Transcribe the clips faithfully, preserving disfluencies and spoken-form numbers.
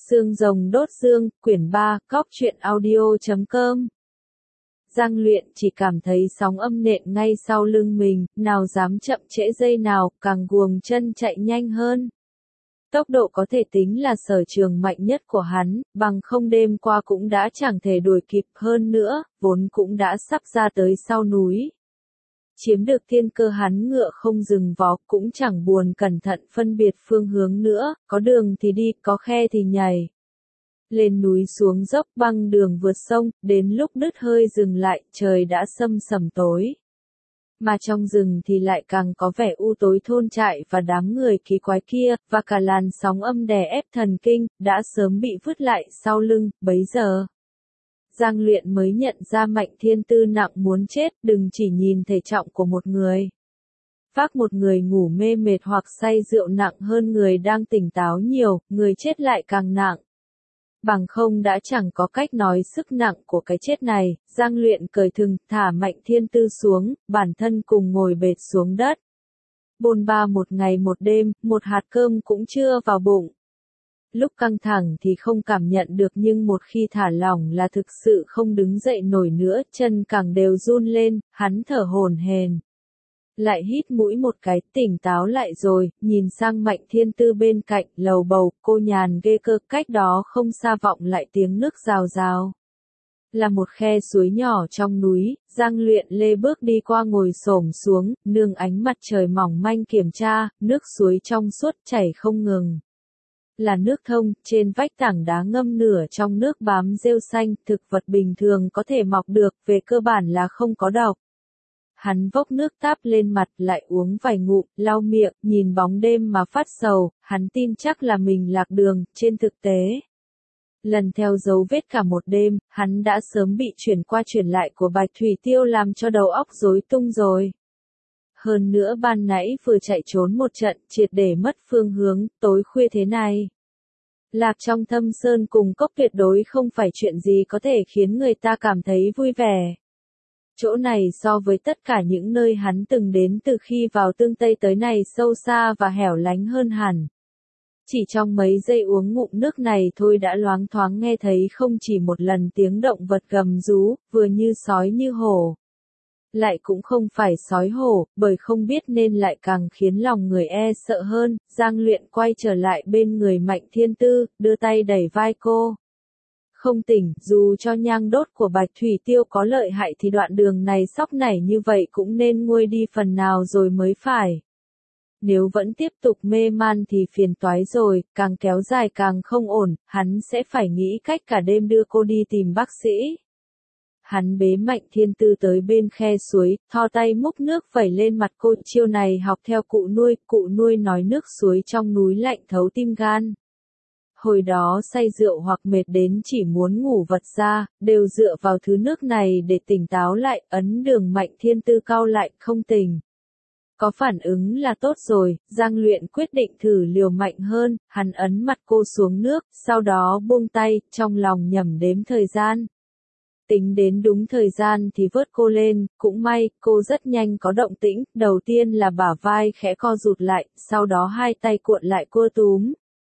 Xương rồng đốt xương, quyển ba, cóc truyện audio chấm com. Giang Luyện chỉ cảm thấy sóng âm nện ngay sau lưng mình, nào dám chậm trễ giây nào, càng guồng chân chạy nhanh hơn. Tốc độ có thể tính là sở trường mạnh nhất của hắn, bằng không đêm qua cũng đã chẳng thể đuổi kịp, hơn nữa, vốn cũng đã sắp ra tới sau núi. Chiếm được thiên cơ, hắn ngựa không dừng vó, cũng chẳng buồn cẩn thận phân biệt phương hướng nữa, có đường thì đi, có khe thì nhảy. Lên núi xuống dốc, băng đường vượt sông, đến lúc đứt hơi dừng lại, trời đã sâm sầm tối. Mà trong rừng thì lại càng có vẻ u tối, thôn trại và đám người kỳ quái kia, và cả làn sóng âm đè ép thần kinh, đã sớm bị vứt lại sau lưng, bấy giờ. Giang Luyện mới nhận ra Mạnh Thiên Tư nặng muốn chết, đừng chỉ nhìn thể trọng của một người. Vác một người ngủ mê mệt hoặc say rượu nặng hơn người đang tỉnh táo nhiều, người chết lại càng nặng. Bằng không đã chẳng có cách nói sức nặng của cái chết này, Giang Luyện cởi thừng, thả Mạnh Thiên Tư xuống, bản thân cùng ngồi bệt xuống đất. Bôn ba một ngày một đêm, một hạt cơm cũng chưa vào bụng. Lúc căng thẳng thì không cảm nhận được, nhưng một khi thả lỏng là thực sự không đứng dậy nổi nữa, chân càng đều run lên, hắn thở hổn hển. Lại hít mũi một cái, tỉnh táo lại rồi, nhìn sang Mạnh Thiên Tư bên cạnh, lầu bầu, cô nhàn ghê cơ, cách đó không xa vọng lại tiếng nước rào rào. Là một khe suối nhỏ trong núi, Giang Luyện lê bước đi qua, ngồi xổm xuống, nương ánh mặt trời mỏng manh kiểm tra, nước suối trong suốt chảy không ngừng. Là nước thông, trên vách tảng đá ngâm nửa trong nước bám rêu xanh, thực vật bình thường có thể mọc được, về cơ bản là không có độc. Hắn vốc nước táp lên mặt, lại uống vài ngụm, lau miệng, nhìn bóng đêm mà phát sầu, hắn tin chắc là mình lạc đường, trên thực tế. Lần theo dấu vết cả một đêm, hắn đã sớm bị chuyển qua chuyển lại của Bạch Thủy Tiêu làm cho đầu óc rối tung rồi. Hơn nữa ban nãy vừa chạy trốn một trận, triệt để mất phương hướng, tối khuya thế này. Lạc trong thâm sơn cùng cốc tuyệt đối không phải chuyện gì có thể khiến người ta cảm thấy vui vẻ. Chỗ này so với tất cả những nơi hắn từng đến từ khi vào Tương Tây tới này sâu xa và hẻo lánh hơn hẳn. Chỉ trong mấy giây uống ngụm nước này thôi đã loáng thoáng nghe thấy không chỉ một lần tiếng động vật gầm rú, vừa như sói như hổ. Lại cũng không phải sói hổ, bởi không biết nên lại càng khiến lòng người e sợ hơn. Giang Luyện quay trở lại bên người Mạnh Thiên Tư, đưa tay đẩy vai cô. Không tỉnh, dù cho nhang đốt của Bạch Thủy Tiêu có lợi hại thì đoạn đường này sóc nảy như vậy cũng nên nguôi đi phần nào rồi mới phải. Nếu vẫn tiếp tục mê man thì phiền toái rồi, càng kéo dài càng không ổn, hắn sẽ phải nghĩ cách cả đêm đưa cô đi tìm bác sĩ. Hắn bế Mạnh Thiên Tư tới bên khe suối, thò tay múc nước vẩy lên mặt cô, chiêu này học theo cụ nuôi, cụ nuôi nói nước suối trong núi lạnh thấu tim gan. Hồi đó say rượu hoặc mệt đến chỉ muốn ngủ vật ra, đều dựa vào thứ nước này để tỉnh táo lại, ấn đường Mạnh Thiên Tư cau lại, không tỉnh. Có phản ứng là tốt rồi, Giang Luyện quyết định thử liều mạnh hơn, hắn ấn mặt cô xuống nước, sau đó buông tay, trong lòng nhẩm đếm thời gian. Tính đến đúng thời gian thì vớt cô lên, cũng may, cô rất nhanh có động tĩnh, đầu tiên là bả vai khẽ co rụt lại, sau đó hai tay cuộn lại cua túm.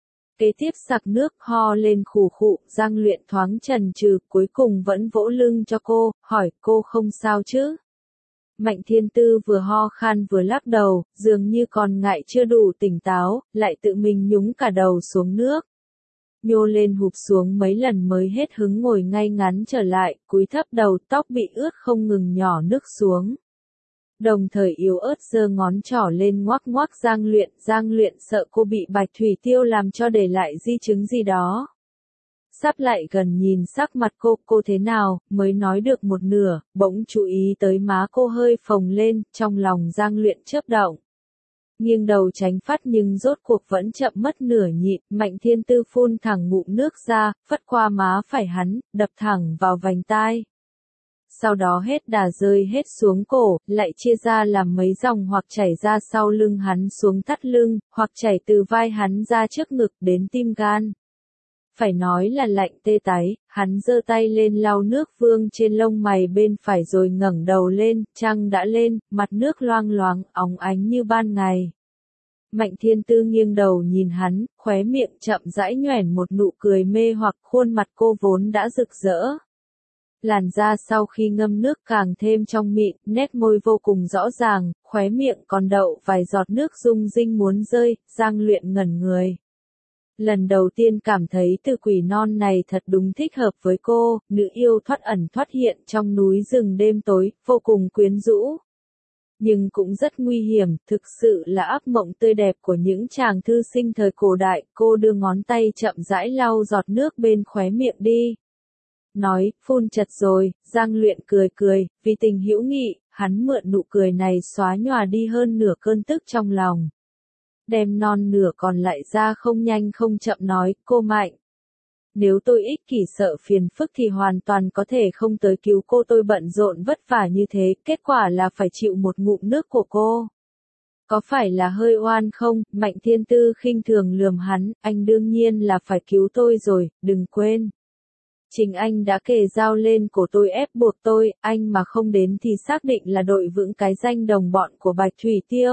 Kế tiếp sặc nước, ho lên khủ khụ, Giang Luyện thoáng chần chừ, cuối cùng vẫn vỗ lưng cho cô, hỏi cô không sao chứ? Mạnh Thiên Tư vừa ho khan vừa lắc đầu, dường như còn ngại chưa đủ tỉnh táo, lại tự mình nhúng cả đầu xuống nước. Nhô lên hụp xuống mấy lần mới hết hứng ngồi ngay ngắn trở lại, cúi thấp đầu, tóc bị ướt không ngừng nhỏ nước xuống. Đồng thời yếu ớt giơ ngón trỏ lên ngoắc ngoắc Giang Luyện, Giang Luyện sợ cô bị Bạch Thủy Tiêu làm cho để lại di chứng gì đó. Sắp lại gần nhìn sắc mặt cô, cô thế nào, mới nói được một nửa, bỗng chú ý tới má cô hơi phồng lên, trong lòng Giang Luyện chớp động. Nghiêng đầu tránh phát nhưng rốt cuộc vẫn chậm mất nửa nhịp, Mạnh Thiên Tư phun thẳng ngụm nước ra, phất qua má phải hắn, đập thẳng vào vành tai. Sau đó hết đà rơi hết xuống cổ, lại chia ra làm mấy dòng, hoặc chảy ra sau lưng hắn xuống thắt lưng, hoặc chảy từ vai hắn ra trước ngực đến tim gan. Phải nói là lạnh tê tái, hắn giơ tay lên lau nước vương trên lông mày bên phải rồi ngẩng đầu lên, trăng đã lên, mặt nước loang loáng, óng ánh như ban ngày. Mạnh Thiên Tư nghiêng đầu nhìn hắn, khóe miệng chậm rãi nhoẻn một nụ cười mê hoặc, khuôn mặt cô vốn đã rực rỡ. Làn da sau khi ngâm nước càng thêm trong mịn, nét môi vô cùng rõ ràng, khóe miệng còn đậu vài giọt nước rung rinh muốn rơi, Giang Luyện ngẩn người. Lần đầu tiên cảm thấy từ quỷ non này thật đúng thích hợp với cô, nữ yêu thoát ẩn thoát hiện trong núi rừng đêm tối, vô cùng quyến rũ. Nhưng cũng rất nguy hiểm, thực sự là ác mộng tươi đẹp của những chàng thư sinh thời cổ đại, cô đưa ngón tay chậm rãi lau giọt nước bên khóe miệng đi. Nói, phun chật rồi, Giang Luyện cười cười, vì tình hữu nghị, hắn mượn nụ cười này xóa nhòa đi hơn nửa cơn tức trong lòng. Đem non nửa còn lại ra không nhanh không chậm nói, cô Mạnh. Nếu tôi ích kỷ sợ phiền phức thì hoàn toàn có thể không tới cứu cô, tôi bận rộn vất vả như thế, kết quả là phải chịu một ngụm nước của cô. Có phải là hơi oan không? Mạnh Thiên Tư khinh thường lườm hắn, anh đương nhiên là phải cứu tôi rồi, đừng quên. Chính anh đã kề dao lên cổ tôi ép buộc tôi, anh mà không đến thì xác định là đội vững cái danh đồng bọn của Bạch Thủy Tiêu.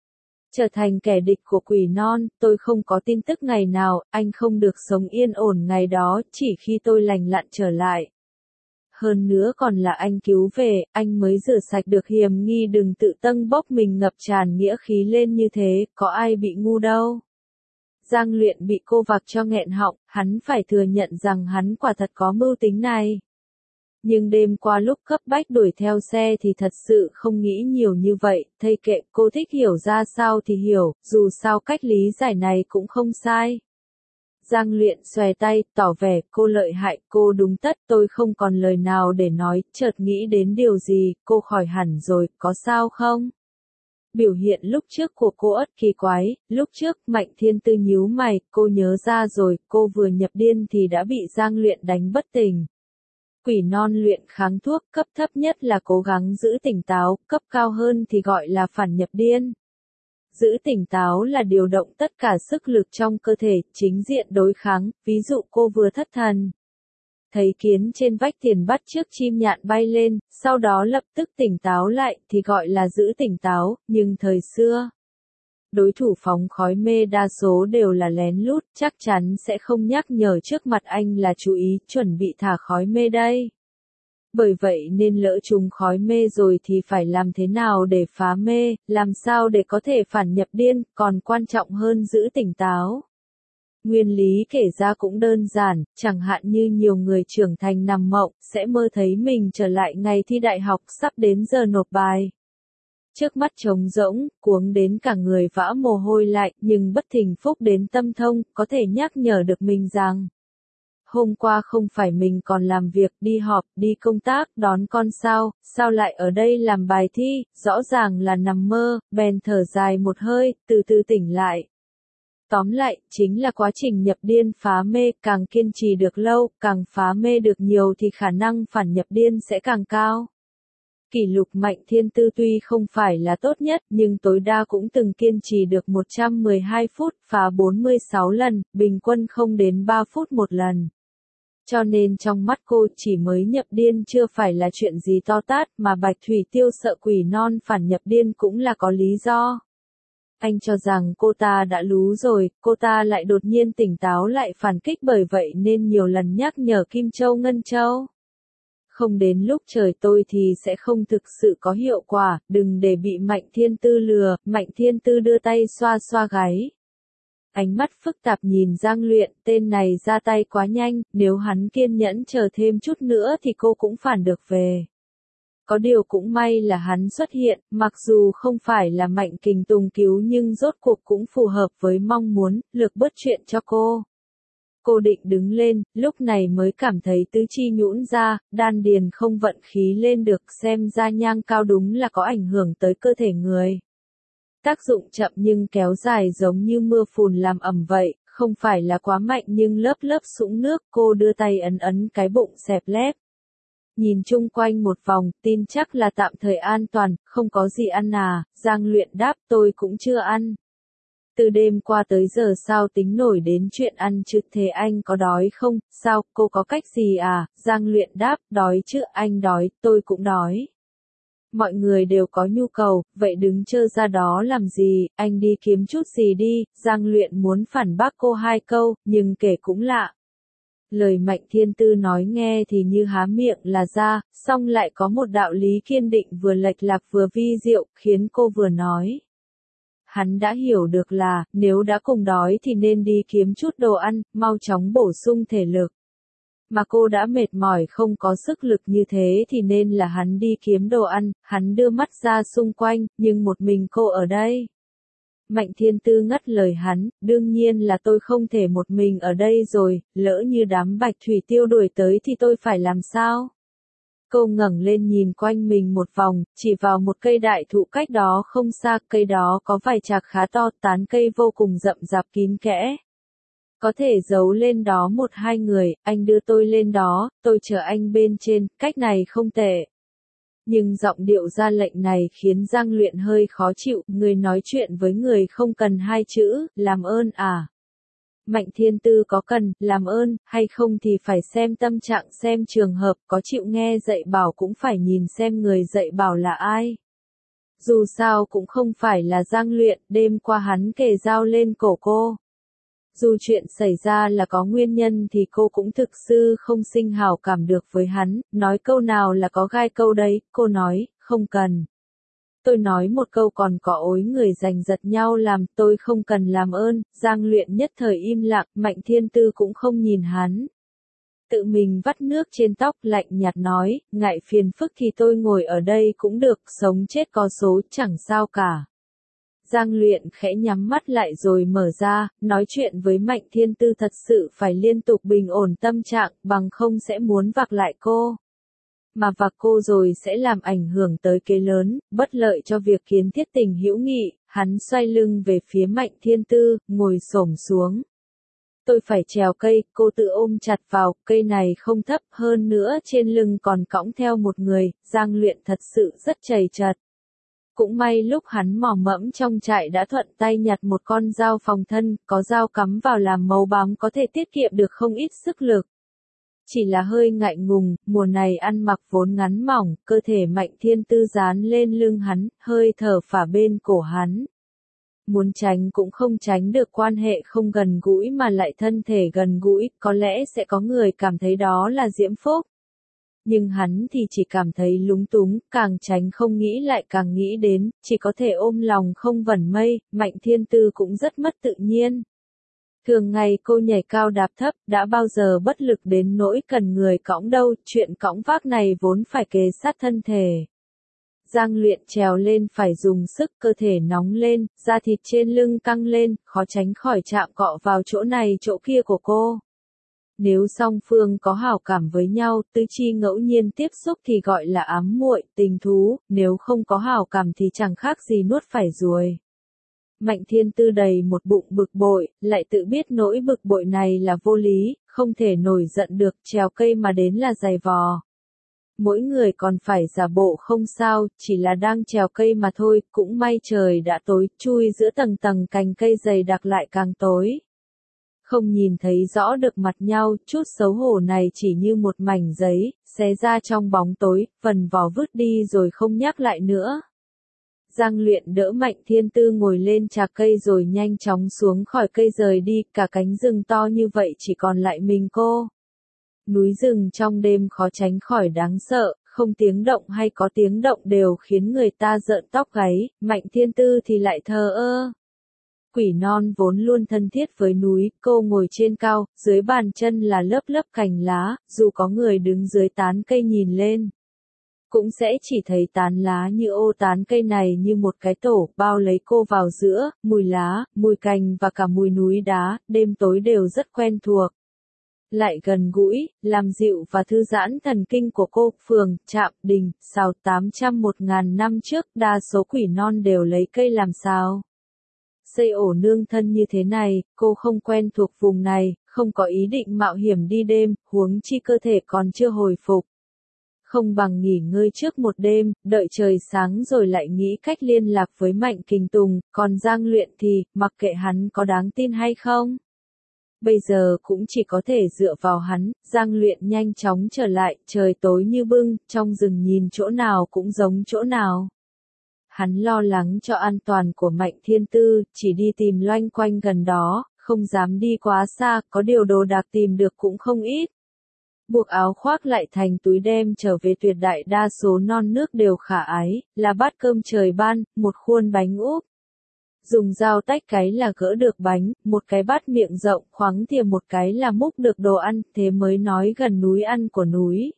Trở thành kẻ địch của quỷ non, tôi không có tin tức ngày nào, anh không được sống yên ổn ngày đó, chỉ khi tôi lành lặn trở lại. Hơn nữa còn là anh cứu về, anh mới rửa sạch được hiểm nghi, đừng tự tâng bốc mình ngập tràn nghĩa khí lên như thế, có ai bị ngu đâu. Giang Luyện bị cô vạc cho nghẹn họng, hắn phải thừa nhận rằng hắn quả thật có mưu tính này. Nhưng đêm qua lúc cấp bách đuổi theo xe thì thật sự không nghĩ nhiều như vậy, thây kệ, cô thích hiểu ra sao thì hiểu, dù sao cách lý giải này cũng không sai. Giang Luyện xòe tay, tỏ vẻ, cô lợi hại, cô đúng tất, tôi không còn lời nào để nói, chợt nghĩ đến điều gì, cô khỏi hẳn rồi, có sao không? Biểu hiện lúc trước của cô ất kỳ quái, lúc trước, Mạnh Thiên Tư nhíu mày, cô nhớ ra rồi, cô vừa nhập điên thì đã bị Giang Luyện đánh bất tỉnh. Quỷ non luyện kháng thuốc, cấp thấp nhất là cố gắng giữ tỉnh táo, cấp cao hơn thì gọi là phản nhập điên. Giữ tỉnh táo là điều động tất cả sức lực trong cơ thể, chính diện đối kháng, ví dụ cô vừa thất thần. Thấy kiến trên vách tiền bắt trước chim nhạn bay lên, sau đó lập tức tỉnh táo lại thì gọi là giữ tỉnh táo, nhưng thời xưa. Đối thủ phóng khói mê đa số đều là lén lút, chắc chắn sẽ không nhắc nhở trước mặt anh là chú ý, chuẩn bị thả khói mê đây. Bởi vậy nên lỡ trúng khói mê rồi thì phải làm thế nào để phá mê, làm sao để có thể phản nhập điên, còn quan trọng hơn giữ tỉnh táo. Nguyên lý kể ra cũng đơn giản, chẳng hạn như nhiều người trưởng thành nằm mộng, sẽ mơ thấy mình trở lại ngày thi đại học sắp đến giờ nộp bài. Trước mắt trống rỗng, cuống đến cả người vã mồ hôi lại, nhưng bất thình phúc đến tâm thông, có thể nhắc nhở được mình rằng hôm qua không phải mình còn làm việc, đi họp, đi công tác, đón con sao, sao lại ở đây làm bài thi, rõ ràng là nằm mơ, bèn thở dài một hơi, từ từ tỉnh lại. Tóm lại, chính là quá trình nhập điên phá mê, càng kiên trì được lâu, càng phá mê được nhiều thì khả năng phản nhập điên sẽ càng cao. Kỷ lục Mạnh Thiên Tư tuy không phải là tốt nhất, nhưng tối đa cũng từng kiên trì được một trăm mười hai phút, phá bốn mươi sáu lần, bình quân không đến ba phút một lần. Cho nên trong mắt cô chỉ mới nhập điên chưa phải là chuyện gì to tát, mà Bạch Thủy Tiêu sợ quỷ non phản nhập điên cũng là có lý do. Anh cho rằng cô ta đã lú rồi, cô ta lại đột nhiên tỉnh táo lại phản kích, bởi vậy nên nhiều lần nhắc nhở Kim Châu Ngân Châu. Không đến lúc trời tôi thì sẽ không thực sự có hiệu quả, đừng để bị Mạnh Thiên Tư lừa. Mạnh Thiên Tư đưa tay xoa xoa gáy. Ánh mắt phức tạp nhìn Giang Luyện, tên này ra tay quá nhanh, nếu hắn kiên nhẫn chờ thêm chút nữa thì cô cũng phản được về. Có điều cũng may là hắn xuất hiện, mặc dù không phải là Mạnh Kình Tùng cứu nhưng rốt cuộc cũng phù hợp với mong muốn, lược bớt chuyện cho cô. Cô định đứng lên, lúc này mới cảm thấy tứ chi nhũn ra, đan điền không vận khí lên được, xem ra nhang cao đúng là có ảnh hưởng tới cơ thể người. Tác dụng chậm nhưng kéo dài giống như mưa phùn làm ẩm vậy, không phải là quá mạnh nhưng lớp lớp sũng nước, cô đưa tay ấn ấn cái bụng xẹp lép. Nhìn chung quanh một vòng, tin chắc là tạm thời an toàn, không có gì ăn à, Giang Luyện đáp, tôi cũng chưa ăn. Từ đêm qua tới giờ sao tính nổi đến chuyện ăn chứ, thế anh có đói không, sao, cô có cách gì à, Giang Luyện đáp, đói chứ, anh đói, tôi cũng đói. Mọi người đều có nhu cầu, vậy đứng chơ ra đó làm gì, anh đi kiếm chút gì đi, Giang Luyện muốn phản bác cô hai câu, nhưng kể cũng lạ. Lời Mạnh Thiên Tư nói nghe thì như há miệng là ra, song lại có một đạo lý kiên định vừa lệch lạc vừa vi diệu, khiến cô vừa nói. Hắn đã hiểu được là, nếu đã cùng đói thì nên đi kiếm chút đồ ăn, mau chóng bổ sung thể lực. Mà cô đã mệt mỏi không có sức lực như thế thì nên là hắn đi kiếm đồ ăn, hắn đưa mắt ra xung quanh, nhưng một mình cô ở đây. Mạnh Thiên Tư ngắt lời hắn, đương nhiên là tôi không thể một mình ở đây rồi, lỡ như đám bạch thủy tiêu đuổi tới thì tôi phải làm sao? Cô ngẩng lên nhìn quanh mình một vòng, chỉ vào một cây đại thụ cách đó không xa, cây đó có vài chạc khá to, tán cây vô cùng rậm rạp kín kẽ. Có thể giấu lên đó một hai người, anh đưa tôi lên đó, tôi chờ anh bên trên, cách này không tệ. Nhưng giọng điệu ra lệnh này khiến Giang Luyện hơi khó chịu, người nói chuyện với người không cần hai chữ, làm ơn à. Mạnh Thiên Tư có cần, làm ơn, hay không thì phải xem tâm trạng xem trường hợp, có chịu nghe dạy bảo cũng phải nhìn xem người dạy bảo là ai. Dù sao cũng không phải là Giang Luyện, đêm qua hắn kề dao lên cổ cô. Dù chuyện xảy ra là có nguyên nhân thì cô cũng thực sự không sinh hảo cảm được với hắn, nói câu nào là có gai câu đấy, cô nói, không cần. Tôi nói một câu còn có ối người giành giật nhau làm, tôi không cần làm ơn, Giang Luyện nhất thời im lặng, Mạnh Thiên Tư cũng không nhìn hắn. Tự mình vắt nước trên tóc lạnh nhạt nói, ngại phiền phức thì tôi ngồi ở đây cũng được, sống chết có số, chẳng sao cả. Giang Luyện khẽ nhắm mắt lại rồi mở ra, nói chuyện với Mạnh Thiên Tư thật sự phải liên tục bình ổn tâm trạng, bằng không sẽ muốn vạc lại cô. Mà vạc cô rồi sẽ làm ảnh hưởng tới kế lớn, bất lợi cho việc kiến thiết tình hữu nghị, hắn xoay lưng về phía Mạnh Thiên Tư, ngồi xổm xuống. Tôi phải trèo cây, cô tự ôm chặt vào, cây này không thấp, hơn nữa trên lưng còn cõng theo một người, Giang Luyện thật sự rất chầy chật. Cũng may lúc hắn mò mẫm trong trại đã thuận tay nhặt một con dao phòng thân, có dao cắm vào làm mấu bám có thể tiết kiệm được không ít sức lực. Chỉ là hơi ngại ngùng, mùa này ăn mặc vốn ngắn mỏng, cơ thể Mạnh Thiên Tư dán lên lưng hắn, hơi thở phả bên cổ hắn. Muốn tránh cũng không tránh được, quan hệ không gần gũi mà lại thân thể gần gũi, có lẽ sẽ có người cảm thấy đó là diễm phúc. Nhưng hắn thì chỉ cảm thấy lúng túng, càng tránh không nghĩ lại càng nghĩ đến, chỉ có thể ôm lòng không vẩn mây, Mạnh Thiên Tư cũng rất mất tự nhiên. Thường ngày cô nhảy cao đạp thấp, đã bao giờ bất lực đến nỗi cần người cõng đâu, chuyện cõng vác này vốn phải kề sát thân thể. Giang Luyện trèo lên phải dùng sức, cơ thể nóng lên, da thịt trên lưng căng lên, khó tránh khỏi chạm cọ vào chỗ này chỗ kia của cô. Nếu song phương có hảo cảm với nhau, tứ chi ngẫu nhiên tiếp xúc thì gọi là ám muội, tình thú, nếu không có hảo cảm thì chẳng khác gì nuốt phải ruồi. Mạnh Thiên Tư đầy một bụng bực bội, lại tự biết nỗi bực bội này là vô lý, không thể nổi giận được, trèo cây mà đến là giày vò. Mỗi người còn phải giả bộ không sao, chỉ là đang trèo cây mà thôi, cũng may trời đã tối, chui giữa tầng tầng cành cây dày đặc lại càng tối. Không nhìn thấy rõ được mặt nhau, chút xấu hổ này chỉ như một mảnh giấy, xé ra trong bóng tối, phần vỏ vứt đi rồi không nhắc lại nữa. Giang Luyện đỡ Mạnh Thiên Tư ngồi lên chạc cây rồi nhanh chóng xuống khỏi cây rời đi, cả cánh rừng to như vậy chỉ còn lại mình cô. Núi rừng trong đêm khó tránh khỏi đáng sợ, không tiếng động hay có tiếng động đều khiến người ta rợn tóc gáy, Mạnh Thiên Tư thì lại thờ ơ. Quỷ non vốn luôn thân thiết với núi, cô ngồi trên cao, dưới bàn chân là lớp lớp cành lá, dù có người đứng dưới tán cây nhìn lên. Cũng sẽ chỉ thấy tán lá như ô tán cây này như một cái tổ, bao lấy cô vào giữa, mùi lá, mùi cành và cả mùi núi đá, đêm tối đều rất quen thuộc. Lại gần gũi, làm dịu và thư giãn thần kinh của cô, phường, trạm, đình, sào tám trăm một ngàn năm trước, đa số quỷ non đều lấy cây làm sào. Xây ổ nương thân như thế này, cô không quen thuộc vùng này, không có ý định mạo hiểm đi đêm, huống chi cơ thể còn chưa hồi phục. Không bằng nghỉ ngơi trước một đêm, đợi trời sáng rồi lại nghĩ cách liên lạc với Mạnh Kình Tùng, còn Giang Luyện thì, mặc kệ hắn có đáng tin hay không. Bây giờ cũng chỉ có thể dựa vào hắn, Giang Luyện nhanh chóng trở lại, trời tối như bưng, trong rừng nhìn chỗ nào cũng giống chỗ nào. Hắn lo lắng cho an toàn của Mạnh Thiên Tư, chỉ đi tìm loanh quanh gần đó, không dám đi quá xa, có điều đồ đạc tìm được cũng không ít. Buộc áo khoác lại thành túi đem trở về, tuyệt đại đa số non nước đều khả ái, là bát cơm trời ban, một khuôn bánh úp. Dùng dao tách cái là gỡ được bánh, một cái bát miệng rộng khoáng thìa một cái là múc được đồ ăn, thế mới nói gần núi ăn của núi.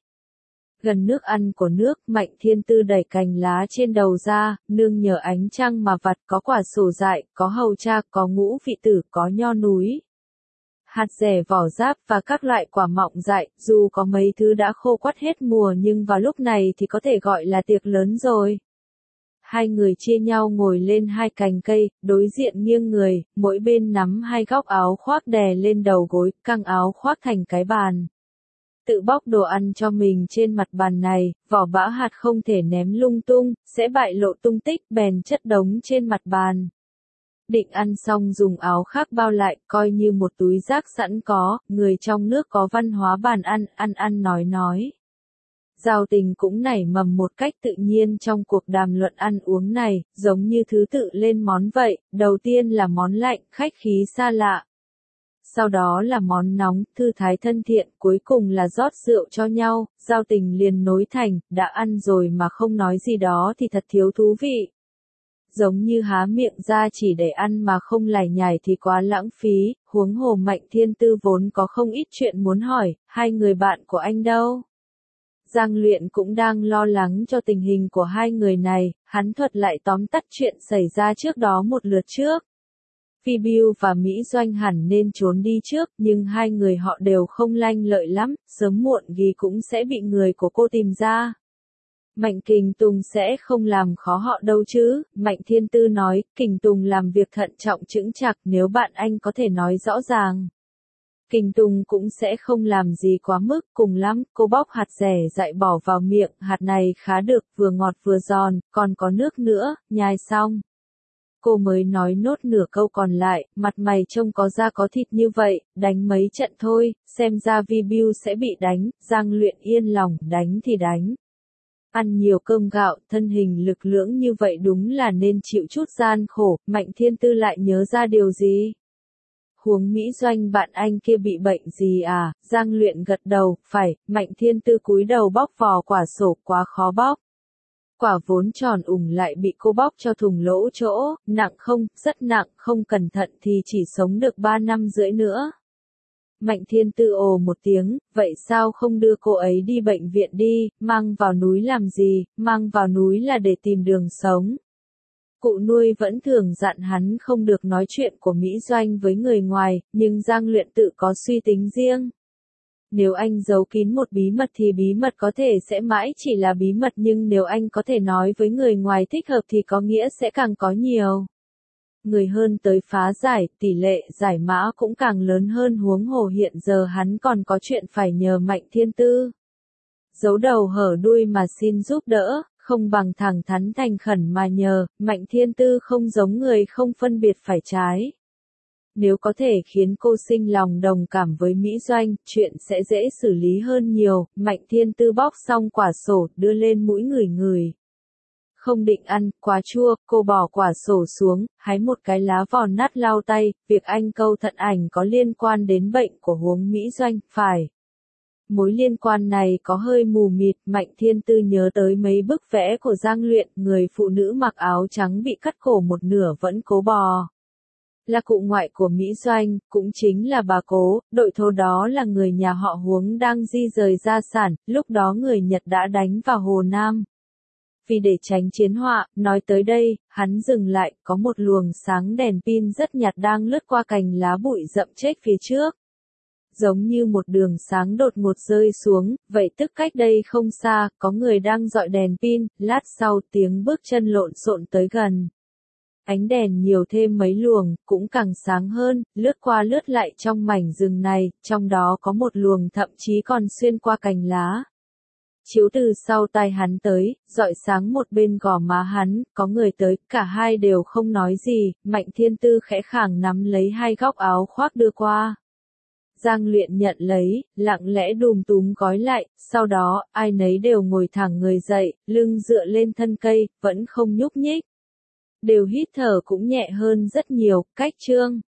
Gần nước ăn của nước, Mạnh Thiên Tư đẩy cành lá trên đầu ra, nương nhờ ánh trăng mà vặt, có quả sổ dại, có hầu cha, có ngũ vị tử, có nho núi. Hạt dẻ vỏ giáp và các loại quả mọng dại, dù có mấy thứ đã khô quắt hết mùa nhưng vào lúc này thì có thể gọi là tiệc lớn rồi. Hai người chia nhau ngồi lên hai cành cây, đối diện nghiêng người, mỗi bên nắm hai góc áo khoác đè lên đầu gối, căng áo khoác thành cái bàn. Tự bóc đồ ăn cho mình trên mặt bàn này, vỏ bã hạt không thể ném lung tung, sẽ bại lộ tung tích, bèn chất đống trên mặt bàn. Định ăn xong dùng áo khác bao lại, coi như một túi rác sẵn có, người trong nước có văn hóa bàn ăn, ăn ăn nói nói. Giao tình cũng nảy mầm một cách tự nhiên trong cuộc đàm luận ăn uống này, giống như thứ tự lên món vậy, đầu tiên là món lạnh, khách khí xa lạ. Sau đó là món nóng, thư thái thân thiện, cuối cùng là rót rượu cho nhau, giao tình liền nối thành, đã ăn rồi mà không nói gì đó thì thật thiếu thú vị. Giống như há miệng ra chỉ để ăn mà không lải nhải thì quá lãng phí, huống hồ Mạnh Thiên Tư vốn có không ít chuyện muốn hỏi, hai người bạn của anh đâu? Giang Luyện cũng đang lo lắng cho tình hình của hai người này, hắn thuật lại tóm tắt chuyện xảy ra trước đó một lượt trước. Phi Bưu và Mỹ Doanh hẳn nên trốn đi trước, nhưng hai người họ đều không lanh lợi lắm, sớm muộn gì cũng sẽ bị người của cô tìm ra. Mạnh Kình Tùng sẽ không làm khó họ đâu chứ, Mạnh Thiên Tư nói, Kình Tùng làm việc thận trọng chững chạc, nếu bạn anh có thể nói rõ ràng. Kình Tùng cũng sẽ không làm gì quá mức, cùng lắm, cô bóc hạt dẻ dại bỏ vào miệng, hạt này khá được, vừa ngọt vừa giòn, còn có nước nữa, nhai xong. Cô mới nói nốt nửa câu còn lại, mặt mày trông có da có thịt như vậy, đánh mấy trận thôi, xem ra Vi Bưu sẽ bị đánh, Giang Luyện yên lòng, đánh thì đánh. Ăn nhiều cơm gạo, thân hình lực lưỡng như vậy đúng là nên chịu chút gian khổ, Mạnh Thiên Tư lại nhớ ra điều gì? Huống Mỹ Doanh bạn anh kia bị bệnh gì à? Giang Luyện gật đầu, phải, Mạnh Thiên Tư cúi đầu bóc vỏ quả sổ, quá khó bóc. Quả vốn tròn ủng lại bị cô bóc cho thùng lỗ chỗ, nặng không, rất nặng, không cẩn thận thì chỉ sống được ba năm rưỡi nữa. Mạnh Thiên Tư ồ một tiếng, vậy sao không đưa cô ấy đi bệnh viện đi, mang vào núi làm gì, mang vào núi là để tìm đường sống. Cụ nuôi vẫn thường dặn hắn không được nói chuyện của Mỹ Doanh với người ngoài, nhưng Giang Luyện tự có suy tính riêng. Nếu anh giấu kín một bí mật thì bí mật có thể sẽ mãi chỉ là bí mật, nhưng nếu anh có thể nói với người ngoài thích hợp thì có nghĩa sẽ càng có nhiều người hơn tới phá giải, tỷ lệ giải mã cũng càng lớn hơn, huống hồ hiện giờ hắn còn có chuyện phải nhờ Mạnh Thiên Tư. Giấu đầu hở đuôi mà xin giúp đỡ, không bằng thẳng thắn thành khẩn mà nhờ, Mạnh Thiên Tư không giống người không phân biệt phải trái. Nếu có thể khiến cô sinh lòng đồng cảm với Mỹ Doanh, chuyện sẽ dễ xử lý hơn nhiều, Mạnh Thiên Tư bóc xong quả sổ, đưa lên mũi ngửi ngửi. Không định ăn, quá chua, cô bỏ quả sổ xuống, hái một cái lá vò nát lau tay, việc anh câu thận ảnh có liên quan đến bệnh của Huống Mỹ Doanh, phải. Mối liên quan này có hơi mù mịt, Mạnh Thiên Tư nhớ tới mấy bức vẽ của Giang Luyện, người phụ nữ mặc áo trắng bị cắt cổ một nửa vẫn cố bò. Là cụ ngoại của Mỹ Doanh, cũng chính là bà Cố, đội thô đó là người nhà họ Huống đang di rời gia sản, lúc đó người Nhật đã đánh vào Hồ Nam. Vì để tránh chiến họa, nói tới đây, hắn dừng lại, có một luồng sáng đèn pin rất nhạt đang lướt qua cành lá bụi rậm chết phía trước. Giống như một đường sáng đột ngột rơi xuống, vậy tức cách đây không xa, có người đang dọi đèn pin, lát sau tiếng bước chân lộn xộn tới gần. Ánh đèn nhiều thêm mấy luồng, cũng càng sáng hơn, lướt qua lướt lại trong mảnh rừng này, trong đó có một luồng thậm chí còn xuyên qua cành lá. Chiếu từ sau tai hắn tới, dọi sáng một bên gò má hắn, có người tới, cả hai đều không nói gì, Mạnh Thiên Tư khẽ khàng nắm lấy hai góc áo khoác đưa qua. Giang Luyện nhận lấy, lặng lẽ đùm túm gói lại, sau đó, ai nấy đều ngồi thẳng người dậy, lưng dựa lên thân cây, vẫn không nhúc nhích. Đều hít thở cũng nhẹ hơn rất nhiều, cách Trương